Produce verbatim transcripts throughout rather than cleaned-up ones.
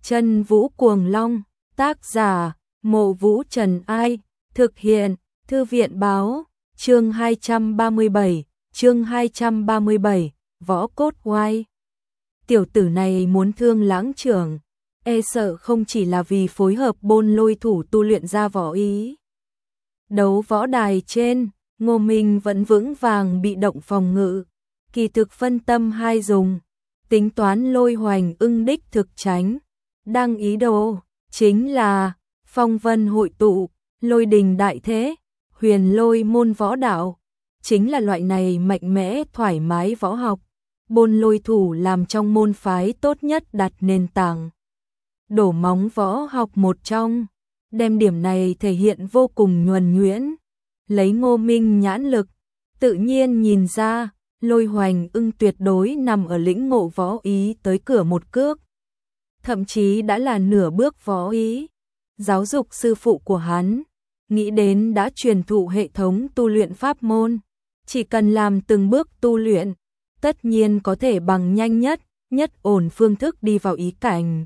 Chân Vũ Cuồng Long, tác giả, Mộ Vũ Trần Ai, thực hiện, Thư viện Báo, chương hai trăm ba mươi bảy, chương hai trăm ba mươi bảy, Võ Cốt Oai. Tiểu tử này muốn thương Lãng trưởng, e sợ không chỉ là vì phối hợp Bôn Lôi thủ tu luyện ra võ ý. Đấu võ đài trên, Ngô Minh vẫn vững vàng bị động phòng ngự, kỳ thực phân tâm hai dùng, tính toán Lôi Hoành ưng đích thực tránh, đang ý đồ, chính là phong vân hội tụ, lôi đình đại thế, huyền lôi môn võ đạo, chính là loại này mạnh mẽ thoải mái võ học, Bôn Lôi thủ làm trong môn phái tốt nhất đặt nền tảng. Đổ móng võ học một trong, đem điểm này thể hiện vô cùng nhuần nhuyễn, lấy Ngô Minh nhãn lực, tự nhiên nhìn ra, Lôi Hoành ưng tuyệt đối nằm ở lĩnh ngộ võ ý tới cửa một cước, thậm chí đã là nửa bước võ ý. Giáo dục sư phụ của hắn, nghĩ đến đã truyền thụ hệ thống tu luyện pháp môn, chỉ cần làm từng bước tu luyện, tất nhiên có thể bằng nhanh nhất, nhất ổn phương thức đi vào ý cảnh.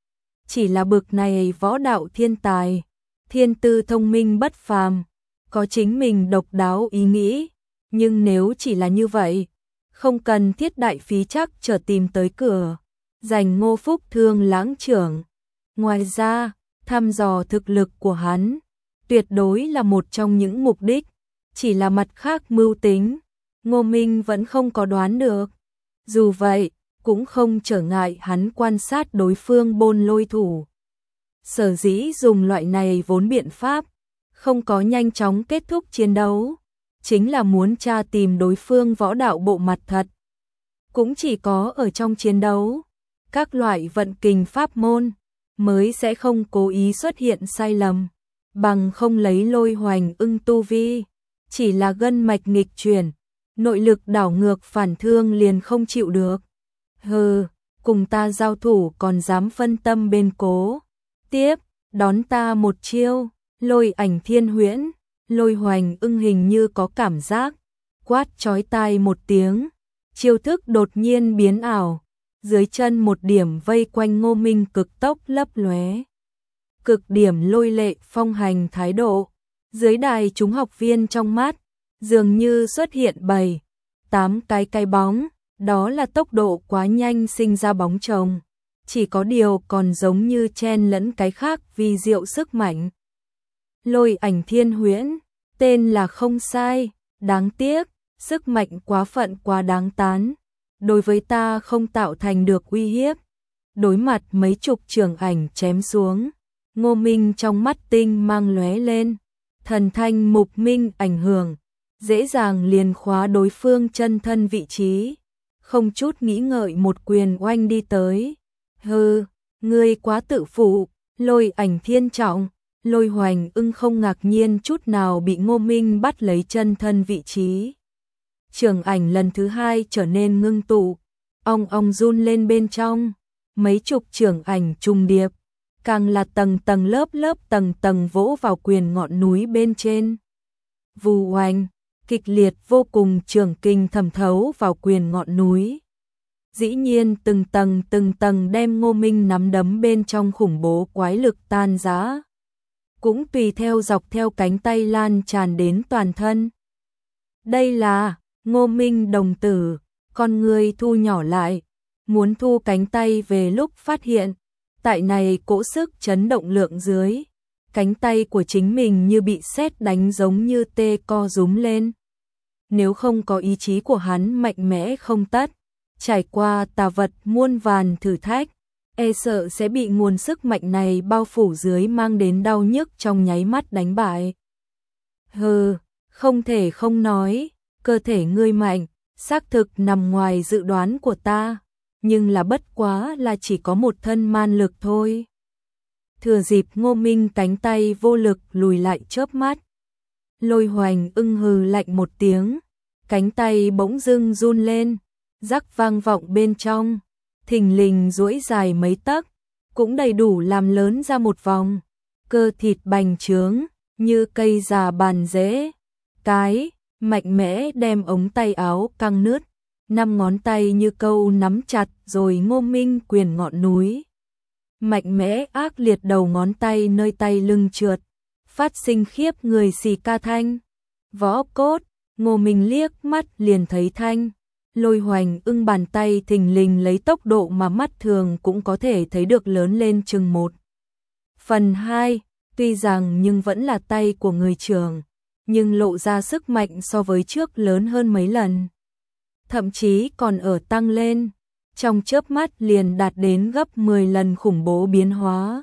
Chỉ là bực này võ đạo thiên tài, thiên tư thông minh bất phàm, có chính mình độc đáo ý nghĩ, nhưng nếu chỉ là như vậy, không cần thiết đại phí chắc trở tìm tới cửa, giành Ngô Phúc thương Lãng trưởng. Ngoài ra, thăm dò thực lực của hắn, tuyệt đối là một trong những mục đích, chỉ là mặt khác mưu tính, Ngô Minh vẫn không có đoán được. Dù vậy, cũng không trở ngại hắn quan sát đối phương Bôn Lôi thủ. Sở dĩ dùng loại này vốn biện pháp, không có nhanh chóng kết thúc chiến đấu, chính là muốn tra tìm đối phương võ đạo bộ mặt thật. Cũng chỉ có ở trong chiến đấu, các loại vận kình pháp môn mới sẽ không cố ý xuất hiện sai lầm, bằng không lấy Lôi Hoành ưng tu vi, chỉ là gân mạch nghịch chuyển, nội lực đảo ngược phản thương liền không chịu được. Hừ, cùng ta giao thủ còn dám phân tâm bên cố. Tiếp, đón ta một chiêu, Lôi Ảnh Thiên Huyễn. Lôi Hoành ưng hình như có cảm giác, quát chói tai một tiếng, chiêu thức đột nhiên biến ảo, dưới chân một điểm vây quanh Ngô Minh cực tốc lấp lóe. Cực điểm lôi lệ phong hành thái độ, dưới đài chúng học viên trong mắt, dường như xuất hiện bảy, tám cái cái bóng, đó là tốc độ quá nhanh sinh ra bóng chồng, chỉ có điều còn giống như chen lẫn cái khác vì diệu sức mạnh. Lôi Ảnh Thiên Huyễn, tên là không sai, đáng tiếc, sức mạnh quá phận quá đáng tán, đối với ta không tạo thành được uy hiếp. Đối mặt mấy chục trường ảnh chém xuống, Ngô Minh trong mắt tinh mang lóe lên, thần thanh mục minh ảnh hưởng, dễ dàng liền khóa đối phương chân thân vị trí, không chút nghĩ ngợi một quyền oanh đi tới. Hừ, ngươi quá tự phụ, Lôi Ảnh Thiên trọng. Lôi Hoành ưng không ngạc nhiên chút nào bị Ngô Minh bắt lấy chân thân vị trí. Trường ảnh lần thứ hai trở nên ngưng tụ, ong ong run lên bên trong, mấy chục trường ảnh trùng điệp, càng là tầng tầng lớp lớp tầng tầng vỗ vào quyền ngọn núi bên trên. Vù oanh, kịch liệt vô cùng trường kình thẩm thấu vào quyền ngọn núi. Dĩ nhiên từng tầng từng tầng đem Ngô Minh nắm đấm bên trong khủng bố quái lực tan rã, cũng tùy theo dọc theo cánh tay lan tràn đến toàn thân. Đây là Ngô Minh đồng tử, con người thu nhỏ lại, muốn thu cánh tay về lúc phát hiện, tại này cỗ sức chấn động lượng dưới, cánh tay của chính mình như bị sét đánh giống như tê co rúm lên. Nếu không có ý chí của hắn mạnh mẽ không tất, trải qua tà vật muôn vàn thử thách, e sợ sẽ bị nguồn sức mạnh này bao phủ dưới mang đến đau nhức trong nháy mắt đánh bại. Hừ, không thể không nói, cơ thể ngươi mạnh, xác thực nằm ngoài dự đoán của ta, nhưng là bất quá là chỉ có một thân man lực thôi. Thừa dịp Ngô Minh cánh tay vô lực lùi lại chớp mắt, Lôi Hoành ưng hừ lạnh một tiếng, cánh tay bỗng dưng run lên, rắc vang vọng bên trong, thình lình duỗi dài mấy tấc, cũng đầy đủ làm lớn ra một vòng, cơ thịt bành trướng, như cây già bàn rễ, cái, mạnh mẽ đem ống tay áo căng nứt, năm ngón tay như câu nắm chặt rồi Ngô Minh quyền ngọn núi. mạnh mẽ ác liệt đầu ngón tay nơi tay lưng trượt, phát sinh khiếp người xì ca thanh. Võ Cốt, Ngô Minh liếc mắt liền thấy thanh. Lôi Hoành Ưng bàn tay thình lình lấy tốc độ mà mắt thường cũng có thể thấy được lớn lên chừng một phần hai, tuy rằng nhưng vẫn là tay của người trưởng, nhưng lộ ra sức mạnh so với trước lớn hơn mấy lần. Thậm chí còn ở tăng lên, trong chớp mắt liền đạt đến gấp mười lần khủng bố biến hóa.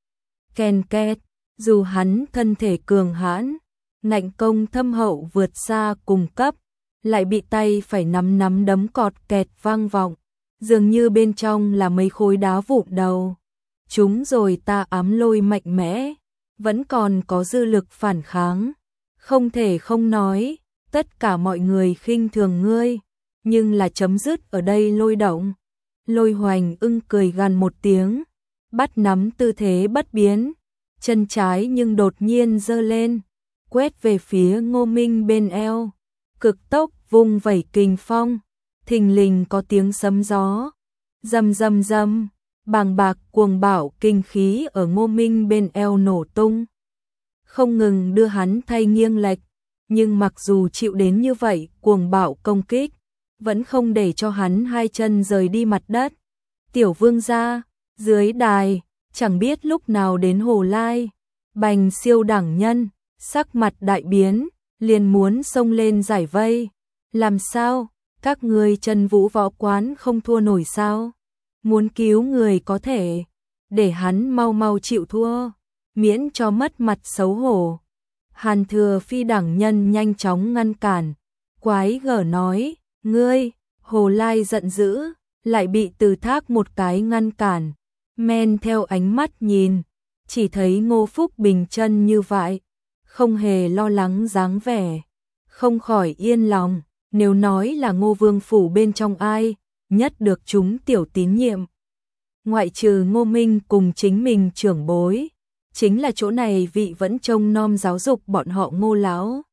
Ken két, dù hắn thân thể cường hãn, ngạnh công thâm hậu vượt xa cùng cấp, lại bị tay phải nắm nắm đấm cọt kẹt vang vọng, dường như bên trong là mấy khối đá vụn đầu. Chúng rồi ta ám lôi mạnh mẽ, vẫn còn có dư lực phản kháng. Không thể không nói, tất cả mọi người khinh thường ngươi, nhưng là chấm dứt ở đây Lôi động. Lôi Hoành Ưng cười gằn một tiếng, bắt nắm tư thế bất biến, chân trái nhưng đột nhiên giơ lên, quét về phía Ngô Minh bên eo, cực tốc vung vẩy kình phong, thình lình có tiếng sấm gió, rầm rầm rầm, bàng bạc cuồng bạo kinh khí ở Ngô Minh bên eo nổ tung, không ngừng đưa hắn thay nghiêng lệch, nhưng mặc dù chịu đến như vậy, cuồng bạo công kích vẫn không để cho hắn hai chân rời đi mặt đất. Tiểu vương gia, dưới đài, chẳng biết lúc nào đến Hồ Lai, Bành siêu đẳng nhân, sắc mặt đại biến, liền muốn xông lên giải vây. Làm sao, các ngươi Chân Vũ võ quán không thua nổi sao? Muốn cứu người có thể, để hắn mau mau chịu thua, miễn cho mất mặt xấu hổ. Hàn Thừa Phi đẳng nhân nhanh chóng ngăn cản, quái gở nói, ngươi, Hồ Lai giận dữ, lại bị Từ Thác một cái ngăn cản, men theo ánh mắt nhìn, chỉ thấy Ngô Phúc bình chân như vậy, không hề lo lắng dáng vẻ, không khỏi yên lòng, nếu nói là Ngô Vương phủ bên trong ai, nhất được chúng tiểu tín nhiệm. Ngoại trừ Ngô Minh cùng chính mình trưởng bối, chính là chỗ này vị vẫn trông nom giáo dục bọn họ Ngô lão.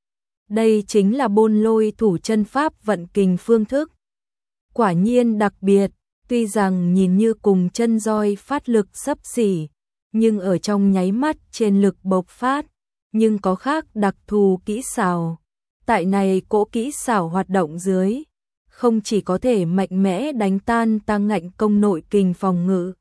Đây chính là Bôn Lôi thủ chân pháp vận kình phương thức. Quả nhiên đặc biệt, tuy rằng nhìn như cùng chân roi phát lực xấp xỉ, nhưng ở trong nháy mắt trên lực bộc phát, nhưng có khác đặc thù kỹ xảo. Tại này cỗ kỹ xảo hoạt động dưới, không chỉ có thể mạnh mẽ đánh tan tăng ngạnh công nội kình phòng ngự,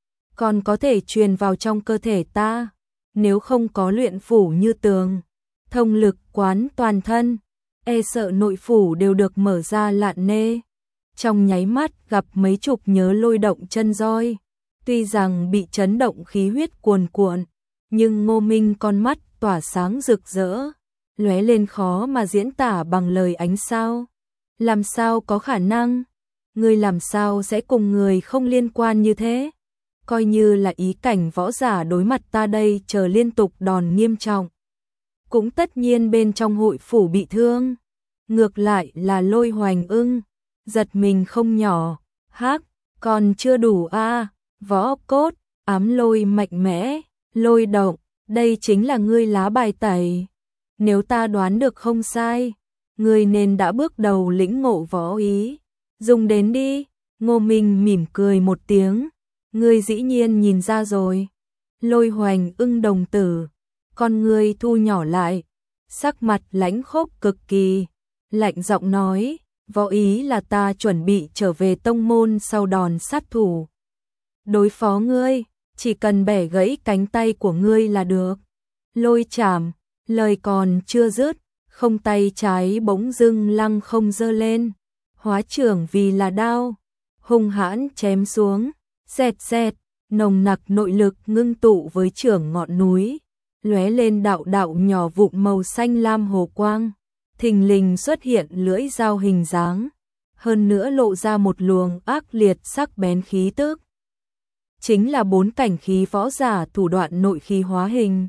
còn có thể truyền vào trong cơ thể ta, nếu không có luyện phủ như tường, thông lực quán toàn thân, e sợ nội phủ đều được mở ra lạn nê. Trong nháy mắt gặp mấy chục nhớ lôi động chân roi, tuy rằng bị chấn động khí huyết cuồn cuộn, nhưng Ngô Minh con mắt tỏa sáng rực rỡ, lóe lên khó mà diễn tả bằng lời ánh sao. Làm sao có khả năng? Ngươi làm sao sẽ cùng người không liên quan như thế? Coi như là ý cảnh võ giả đối mặt ta đây chờ liên tục đòn nghiêm trọng, cũng tất nhiên bên trong hội phủ bị thương. Ngược lại là Lôi Hoành Ưng, giật mình không nhỏ, hắc, còn chưa đủ a, à, Võ Cốt, ám lôi mạnh mẽ, Lôi động, đây chính là ngươi lá bài tẩy. Nếu ta đoán được không sai, ngươi nên đã bước đầu lĩnh ngộ võ ý, dùng đến đi. Ngô Minh mỉm cười một tiếng, ngươi dĩ nhiên nhìn ra rồi. Lôi Hoành Ưng đồng tử, con ngươi thu nhỏ lại, sắc mặt lãnh khốc cực kỳ, lạnh giọng nói, võ ý là ta chuẩn bị trở về tông môn sau đòn sát thủ. Đối phó ngươi, chỉ cần bẻ gãy cánh tay của ngươi là được. Lôi chảm, lời còn chưa dứt, không tay trái bỗng dưng lăng không giơ lên, hóa trưởng vì là đao, hung hãn chém xuống, xẹt xẹt, nồng nặc nội lực ngưng tụ với trưởng ngọn núi, lóe lên đạo đạo nhỏ vụn màu xanh lam hồ quang, thình lình xuất hiện lưỡi dao hình dáng, hơn nữa lộ ra một luồng ác liệt sắc bén khí tức. Chính là bốn cảnh khí võ giả thủ đoạn nội khí hóa hình.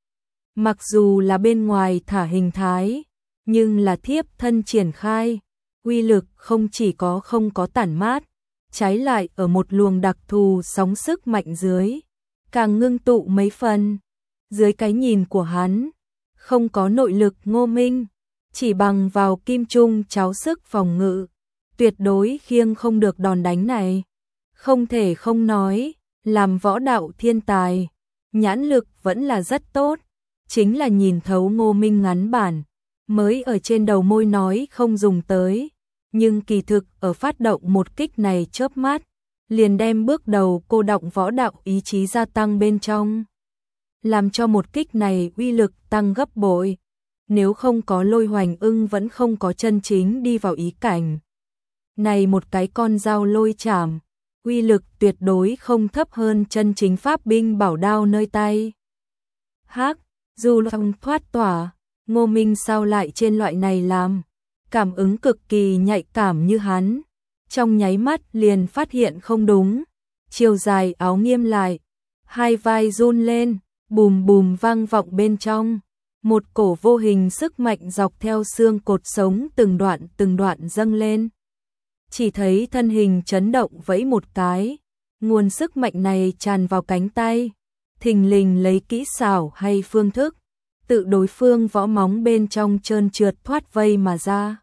Mặc dù là bên ngoài thả hình thái, nhưng là thiếp thân triển khai, uy lực không chỉ có không có tản mát, trái lại ở một luồng đặc thù sóng sức mạnh dưới, càng ngưng tụ mấy phần. Dưới cái nhìn của hắn, không có nội lực Ngô Minh, chỉ bằng vào kim trung cháo sức phòng ngự, tuyệt đối khiêng không được đòn đánh này. Không thể không nói, làm võ đạo thiên tài, nhãn lực vẫn là rất tốt, chính là nhìn thấu Ngô Minh ngắn bản, mới ở trên đầu môi nói không dùng tới, nhưng kỳ thực ở phát động một kích này chớp mắt, liền đem bước đầu cô động võ đạo ý chí gia tăng bên trong, làm cho một kích này uy lực tăng gấp bội. Nếu không có Lôi Hoành Ưng vẫn không có chân chính đi vào ý cảnh. Này một cái con dao lôi chảm, uy lực tuyệt đối không thấp hơn chân chính pháp binh bảo đao nơi tay. Hắc, dù lòng thoát tỏa, Ngô Minh sao lại trên loại này làm, cảm ứng cực kỳ nhạy cảm như hắn, trong nháy mắt liền phát hiện không đúng, chiều dài áo nghiêm lại, hai vai run lên, bùm bùm vang vọng bên trong. Một cổ vô hình sức mạnh dọc theo xương cột sống từng đoạn từng đoạn dâng lên. Chỉ thấy thân hình chấn động vẫy một cái, nguồn sức mạnh này tràn vào cánh tay, thình lình lấy kỹ xảo hay phương thức, tự đối phương võ móng bên trong trơn trượt thoát vây mà ra.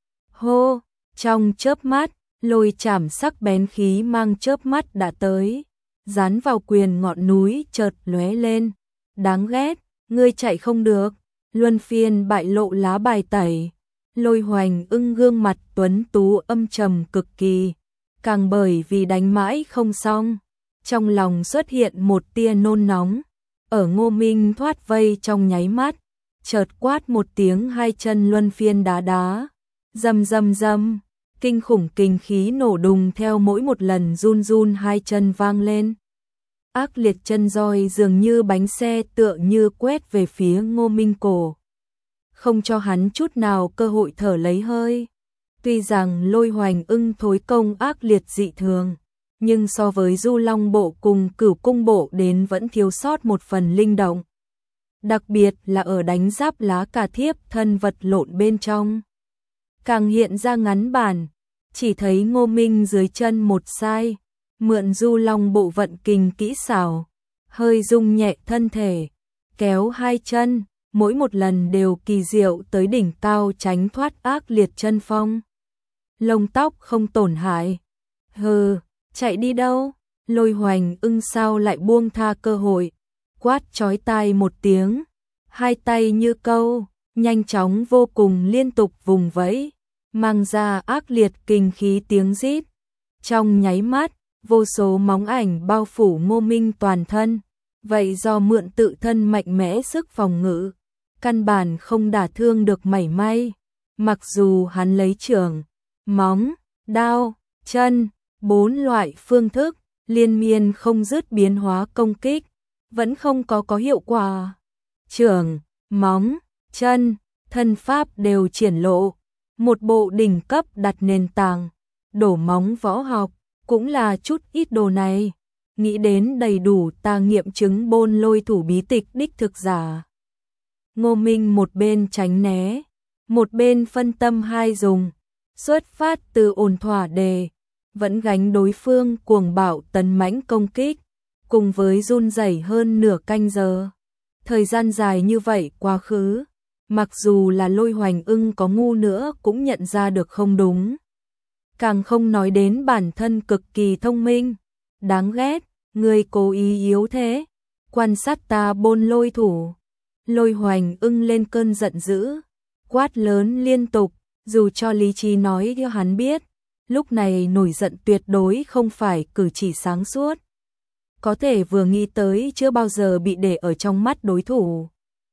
Hô, trong chớp mắt, lôi chảm sắc bén khí mang chớp mắt đã tới, dán vào quyền ngọn núi chợt lóe lên, đáng ghét. Ngươi chạy không được, luân phiên bại lộ lá bài tẩy, Lôi Hoành Ưng gương mặt tuấn tú âm trầm cực kỳ, càng bởi vì đánh mãi không xong, trong lòng xuất hiện một tia nôn nóng, ở Ngô Minh thoát vây trong nháy mắt, chợt quát một tiếng hai chân luân phiên đá đá, rầm rầm rầm, kinh khủng kinh khí nổ đùng theo mỗi một lần run run hai chân vang lên. Ác liệt chân roi dường như bánh xe tựa như quét về phía Ngô Minh cổ, không cho hắn chút nào cơ hội thở lấy hơi. Tuy rằng Lôi Hoành Ưng thối công ác liệt dị thường, nhưng so với Du Long bộ cùng Cửu Cung bộ đến vẫn thiếu sót một phần linh động. Đặc biệt là ở đánh giáp lá cà thiếp thân vật lộn bên trong. Càng hiện ra ngắn bản, chỉ thấy Ngô Minh dưới chân một sai, mượn Du Long bộ vận kình kỹ xảo, hơi rung nhẹ thân thể, kéo hai chân, mỗi một lần đều kỳ diệu tới đỉnh cao tránh thoát ác liệt chân phong. Lông tóc không tổn hại. Hừ, chạy đi đâu? Lôi Hoành Ưng sao lại buông tha cơ hội, quát chói tai một tiếng, hai tay như câu, nhanh chóng vô cùng liên tục vùng vẫy, mang ra ác liệt kinh khí tiếng rít. Trong nháy mắt, vô số móng ảnh bao phủ Ngô Minh toàn thân, vậy do mượn tự thân mạnh mẽ sức phòng ngự, căn bản không đả thương được mảy may. Mặc dù hắn lấy chưởng, móng, đao, chân, bốn loại phương thức, liên miên không dứt biến hóa công kích, vẫn không có có hiệu quả. Chưởng, móng, chân, thân pháp đều triển lộ, một bộ đỉnh cấp đặt nền tảng, đổ móng võ học, cũng là chút ít đồ này, nghĩ đến đầy đủ ta nghiệm chứng Bôn Lôi thủ bí tịch đích thực giả. Ngô Minh một bên tránh né, một bên phân tâm hai dùng, xuất phát từ ổn thỏa đề, vẫn gánh đối phương cuồng bạo tấn mãnh công kích, cùng với run rẩy hơn nửa canh giờ. Thời gian dài như vậy quá khứ, mặc dù là Lôi Hoành Ưng có ngu nữa cũng nhận ra được không đúng. Càng không nói đến bản thân cực kỳ thông minh, đáng ghét, người cố ý yếu thế, quan sát ta Bôn Lôi thủ. Lôi Hoành Ưng lên cơn giận dữ, quát lớn liên tục, dù cho lý trí nói cho hắn biết, lúc này nổi giận tuyệt đối không phải cử chỉ sáng suốt. Có thể vừa nghĩ tới chưa bao giờ bị để ở trong mắt đối thủ.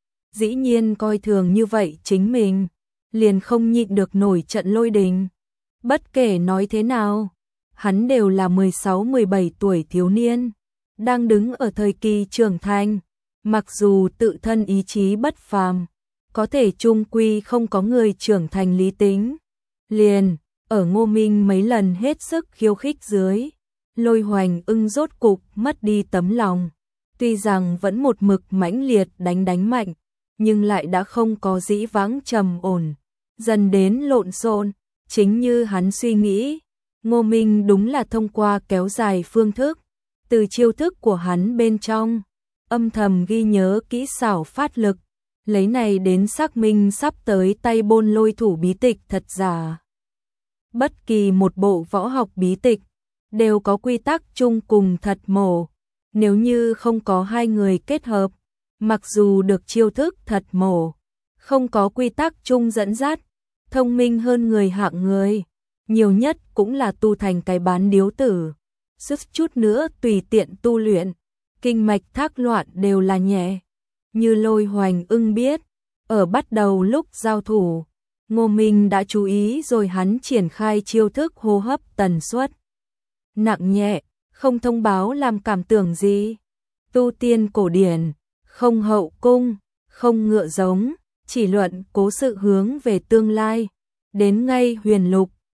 Dĩ nhiên coi thường như vậy chính mình, liền không nhịn được nổi trận lôi đình. Bất kể nói thế nào, hắn đều là mười sáu mười bảy tuổi thiếu niên, đang đứng ở thời kỳ trưởng thành, mặc dù tự thân ý chí bất phàm, có thể chung quy không có người trưởng thành lý tính. Liền, ở Ngô Minh mấy lần hết sức khiêu khích dưới, Lôi Hoành Ưng rốt cục mất đi tấm lòng, tuy rằng vẫn một mực mãnh liệt đánh đánh mạnh, nhưng lại đã không có dĩ vãng trầm ổn, dần đến lộn xộn. Chính như hắn suy nghĩ, Ngô Minh đúng là thông qua kéo dài phương thức, từ chiêu thức của hắn bên trong, âm thầm ghi nhớ kỹ xảo phát lực, lấy này đến xác minh sắp tới tay Bôn Lôi thủ bí tịch thật giả. Bất kỳ một bộ võ học bí tịch, đều có quy tắc chung cùng thật mổ, Nếu như không có hai người kết hợp, mặc dù được chiêu thức thật mổ, không có quy tắc chung dẫn dắt, thông minh hơn người hạng người, nhiều nhất cũng là tu thành cái bán điếu tử, sức chút nữa tùy tiện tu luyện, kinh mạch thác loạn đều là nhẹ. Như Lôi Hoành Ưng biết, ở bắt đầu lúc giao thủ, Ngô Minh đã chú ý rồi, hắn triển khai chiêu thức hô hấp tần suất nặng nhẹ, không thông báo làm cảm tưởng gì. Tu tiên cổ điển, không hậu cung, không ngựa giống, chỉ luận cố sự hướng về tương lai. Đến ngay huyền lục,